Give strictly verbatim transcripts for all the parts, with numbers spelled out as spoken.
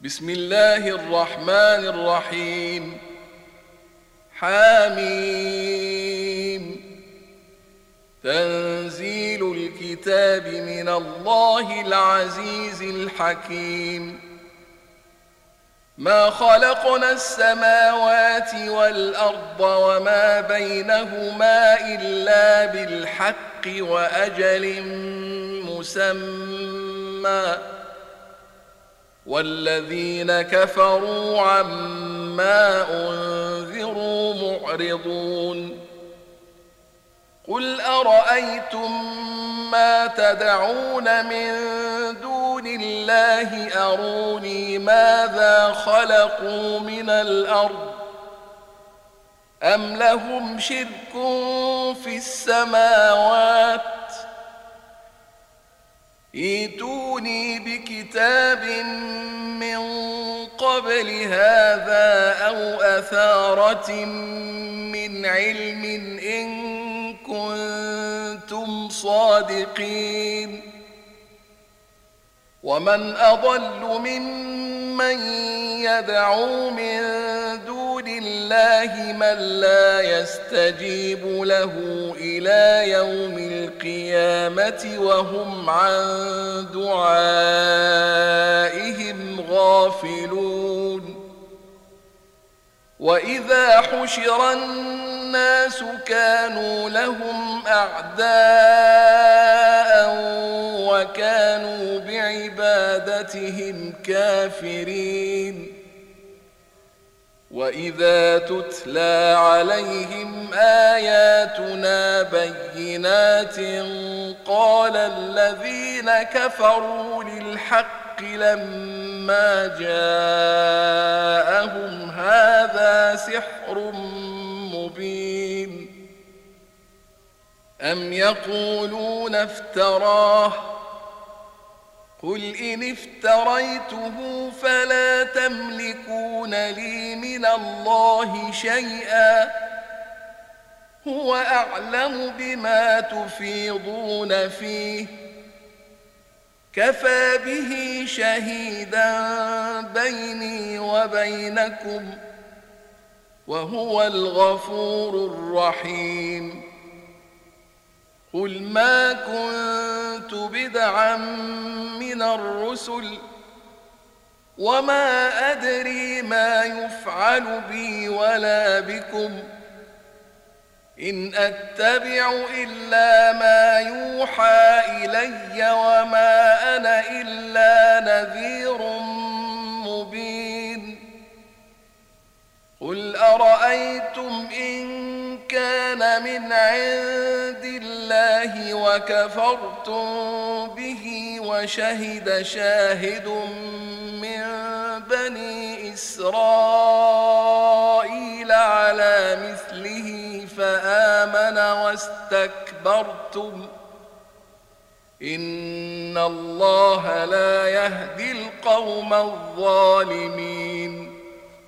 بسم الله الرحمن الرحيم. حاميم. تنزيل الكتاب من الله العزيز الحكيم. ما خلقنا السماوات والأرض وما بينهما إلا بالحق وأجل مسمى، والذين كفروا عما أنذروا معرضون. قل أرأيتم ما تدعون من دون الله أروني ماذا خلقوا من الأرض أم لهم شرك في السماوات ائتوني بكتاب من قبل هذا أو أثارة من علم إن كنتم صادقين. ومن أضل ممن يدعو من دون الله من لا يستجيب له إلى يوم القيامة وهم عن دعائهم غافلون. وإذا حشر الناس كانوا لهم أعداء وكانوا بعبادتهم كافرين. وإذا تتلى عليهم آياتنا بينات قال الذين كفروا للحق لما جاءهم هذا سحر مبين. أم يقولون افتراه قل إن افتريته فلا تملكون لي من الله شيئا هو أعلم بما تفيضون فيه كفى به شهيدا بيني وبينكم وهو الغفور الرحيم. قل ما كنت بدعا من الرسل وما أدري ما يفعل بي ولا بكم إن أتبع إلا ما يوحى إلي وما أنا إلا نذير مبين. قل أرأيتم إن كان من عند الله وكفرتم به وشهد شاهد من بني إسرائيل على مثله فآمن واستكبرتم إن الله لا يهدي القوم الظالمين.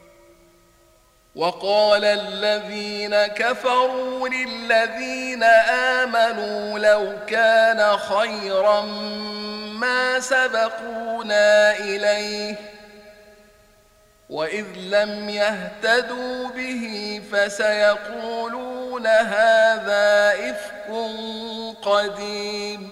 وقال الذين كفروا للذين آمنوا لو كان خيرا ما سبقونا إليه وإذ لم يهتدوا به فسيقولون هذا إفك قديم.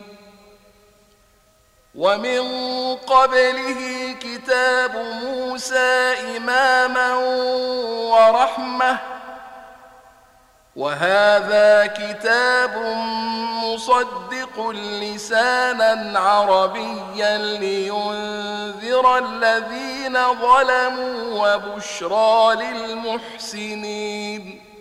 ومن قبله كتاب موسى إماما ورحمة وهذا كتاب مصدق لسانا عربيا لينذر الذين ظلموا وبشرى للمحسنين.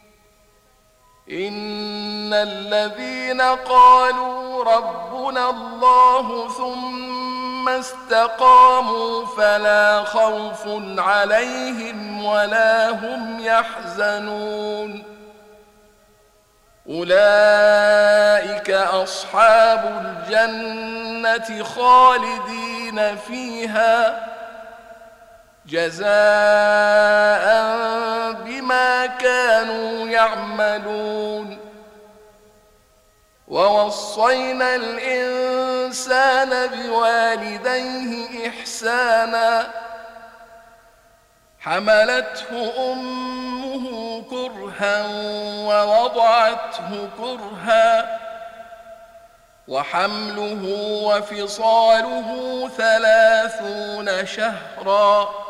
إن الذين قالوا ربنا الله ثم استقاموا فلا خوف عليهم ولا هم يحزنون أولئك أصحاب الجنة خالدين فيها جزاء بما كانوا يعملون. ووصينا الإنسان بوالديه إحسانا حملته أمه كرها ووضعته كرها وحمله وفصاله ثلاثون شهرا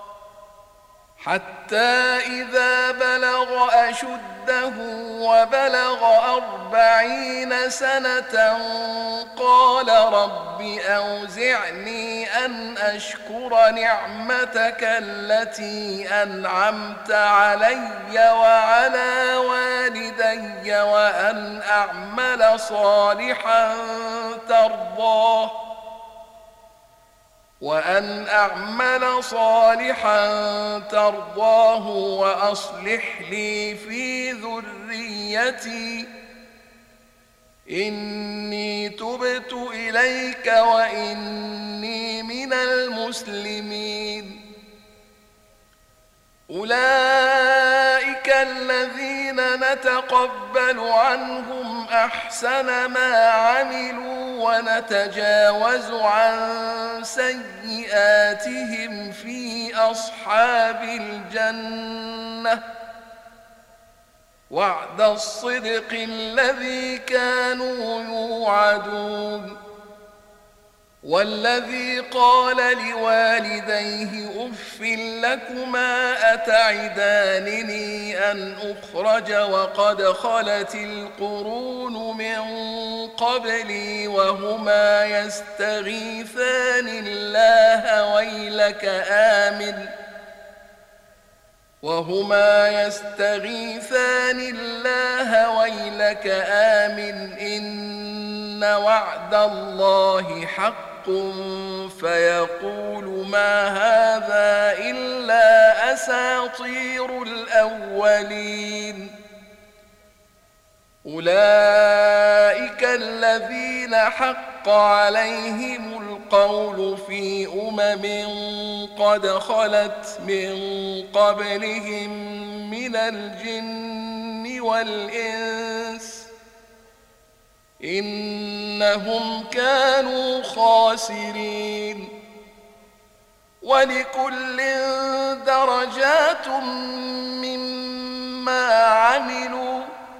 حتى إذا بلغ أشده وبلغ أربعين سنة قال رب أوزعني أن أشكر نعمتك التي أنعمت علي وعلى والدي وأن أعمل صالحا ترضاه وأن أعمل صالحا ترضاه وأصلح لي في ذريتي إني تبت إليك وإني من المسلمين. أولئك الذين نتقبل عنهم أحسن ما عملوا ونتجاوز عن سيئاتهم في أصحاب الجنة وعد الصدق الذي كانوا يوعدون. والذي قال لوالديه أف لكما أتعدانني أن أخرج وقد خلت القرون من قبلي وهما يستغيثان الله ويلك آمن وهما يستغيثان الله ويلك آمن إن وعد الله حق فيقول ما هذا إلا أساطير الأولين. أولئك الذين حق عليهم القول في أمم قد خلت من قبلهم من الجن والإنس إنهم كانوا خاسرين. ولكل درجات مما عملوا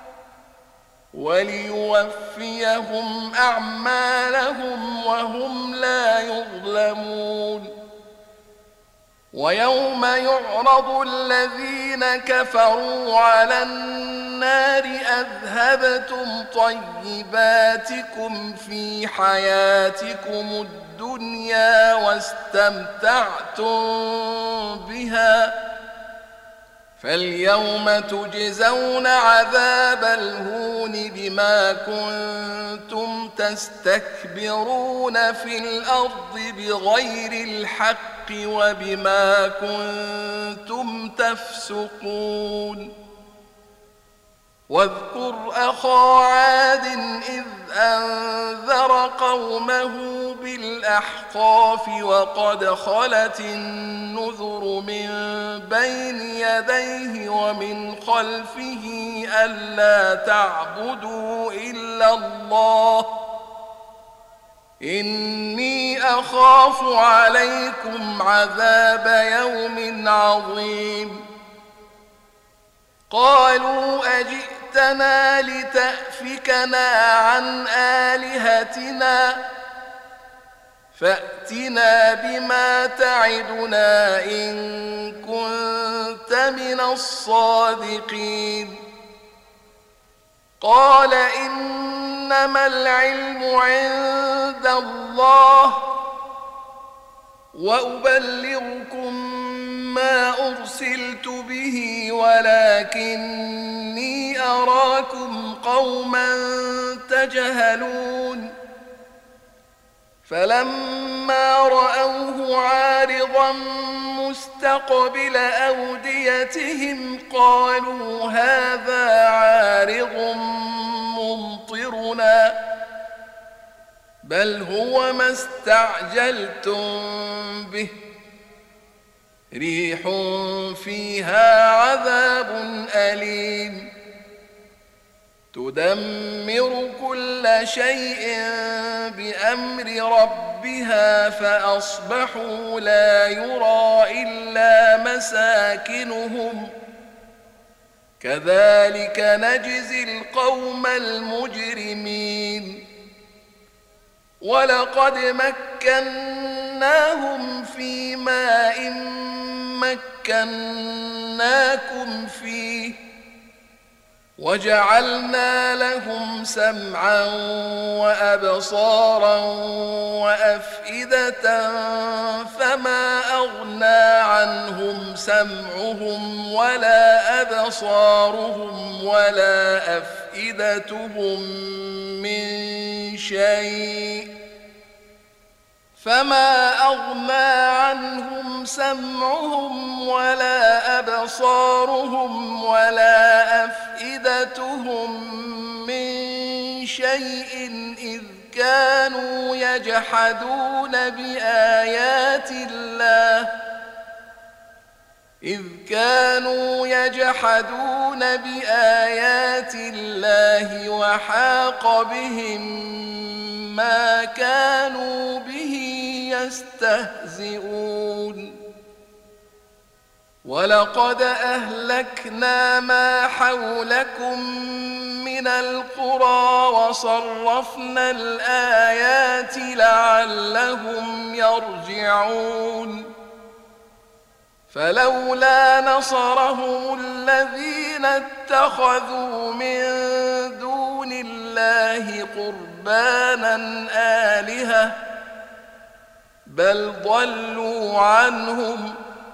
وليوفيهم أعمالهم وهم لا يظلمون. ويوم يعرض الذين كفروا على النار أذهبتم طيباتكم في حياتكم الدنيا واستمتعتم بها فاليوم تجزون عذاب الهون بما كنتم تستكبرون في الأرض بغير الحق وبما كنتم تفسقون. واذكر أخا عاد إذ أنذر قومه بالأحقاف وقد خلت النذر من بين يديه ومن خلفه ألا تعبدوا إلا الله إني أخاف عليكم عذاب يوم عظيم. قالوا أجئتنا لتأفكنا عن آلهتنا فأتنا بما تعدنا إن كنت من الصادقين. قال إنما العلم عند الله وأبلغكم ما أرسلت به ولكني أراكم قوما تجهلون. فلما رأوه عارضا مستقبل أوديتهم قالوا هذا عارض ممطرنا بل هو ما استعجلتم به ريح فيها عذاب أليم تدمر كل شيء بأمر ربها فأصبحوا لا يرى إلا إلا مساكنهم كذلك نجزي القوم المجرمين ولقد مكناهم في ماء مكناكم فيه وجعلنا لهم سمعا وأبصارا وأفئدة فما أغنى عنهم سمعهم ولا أبصارهم ولا أفئدتهم من شيء فما أغنى عنهم سمعهم ولا أبصارهم ولا أفئدتهم من شيء إذ كانوا يجحدون بآيات الله إذ كانوا يجحدون بآيات الله وحاق بهم ما كانوا به يستهزئون ولقد أهلكنا ما حولكم من القرى وصرفنا الآيات لعلهم يرجعون فلولا نصرهم الذين اتخذوا من دون الله قربانا آلهة بل ضلوا عنهم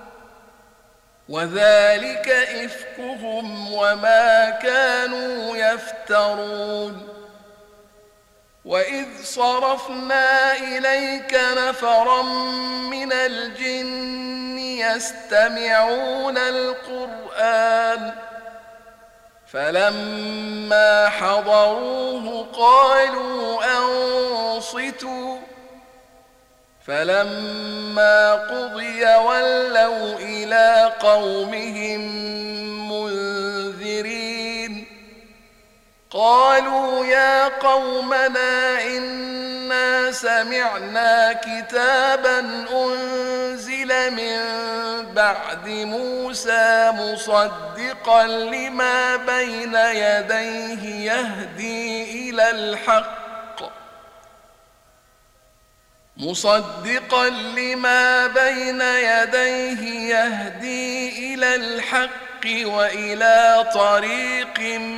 وذلك إفكهم وما كانوا يفترون وإذ صرفنا إليك نفرا من الجن يستمعون القرآن فلما حضروه قالوا أنصتوا فلما قضي ولوا إلى قومهم منذرين قالوا يا قومنا إنا سمعنا كتابا أنزل من بعد موسى مصدقا لما بين يديه يهدي إلى الحق مصدقا لما بين يديه يهدي إلى الحق وإلى طريق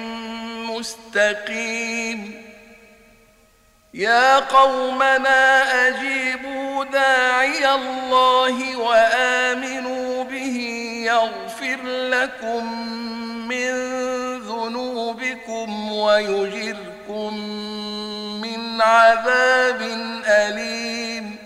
مستقيم يا قومنا أجيبوا داعي الله وآمنوا به يغفر لكم من ذنوبكم ويجركم من عذاب أليم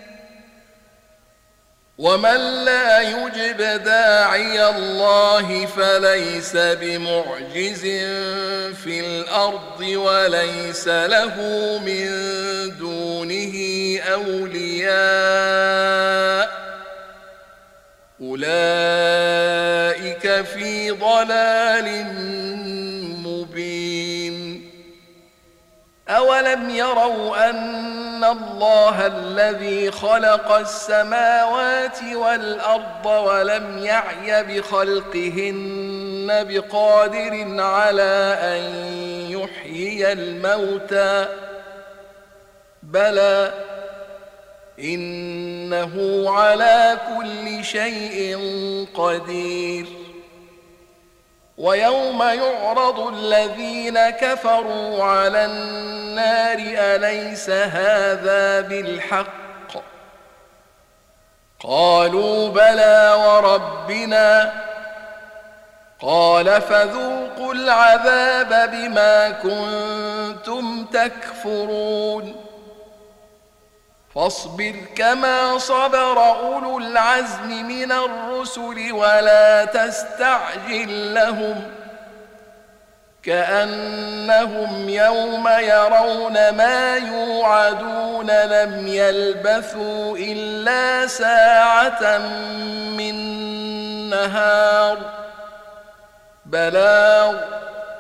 ومن لا يجب داعي الله فليس بمعجز في الأرض وليس له من دونه أولياء أولئك في ضلال مبين أولم يروا أن الله الذي خلق السماوات والأرض ولم يعي بخلقهن بقادر على أن يحيي الموتى بلى إنه على كل شيء قدير ويوم يعرض الذين كفروا على النار أليس هذا بالحق قالوا بلى وربنا قال فذوقوا العذاب بما كنتم تكفرون فاصبر كما صبر أولو العزم من الرسل ولا تستعجل لهم كأنهم يوم يرون ما يوعدون لم يلبثوا إلا ساعة من نهار بلاغ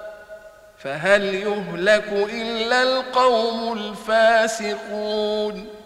فهل يهلك إلا القوم الفاسقون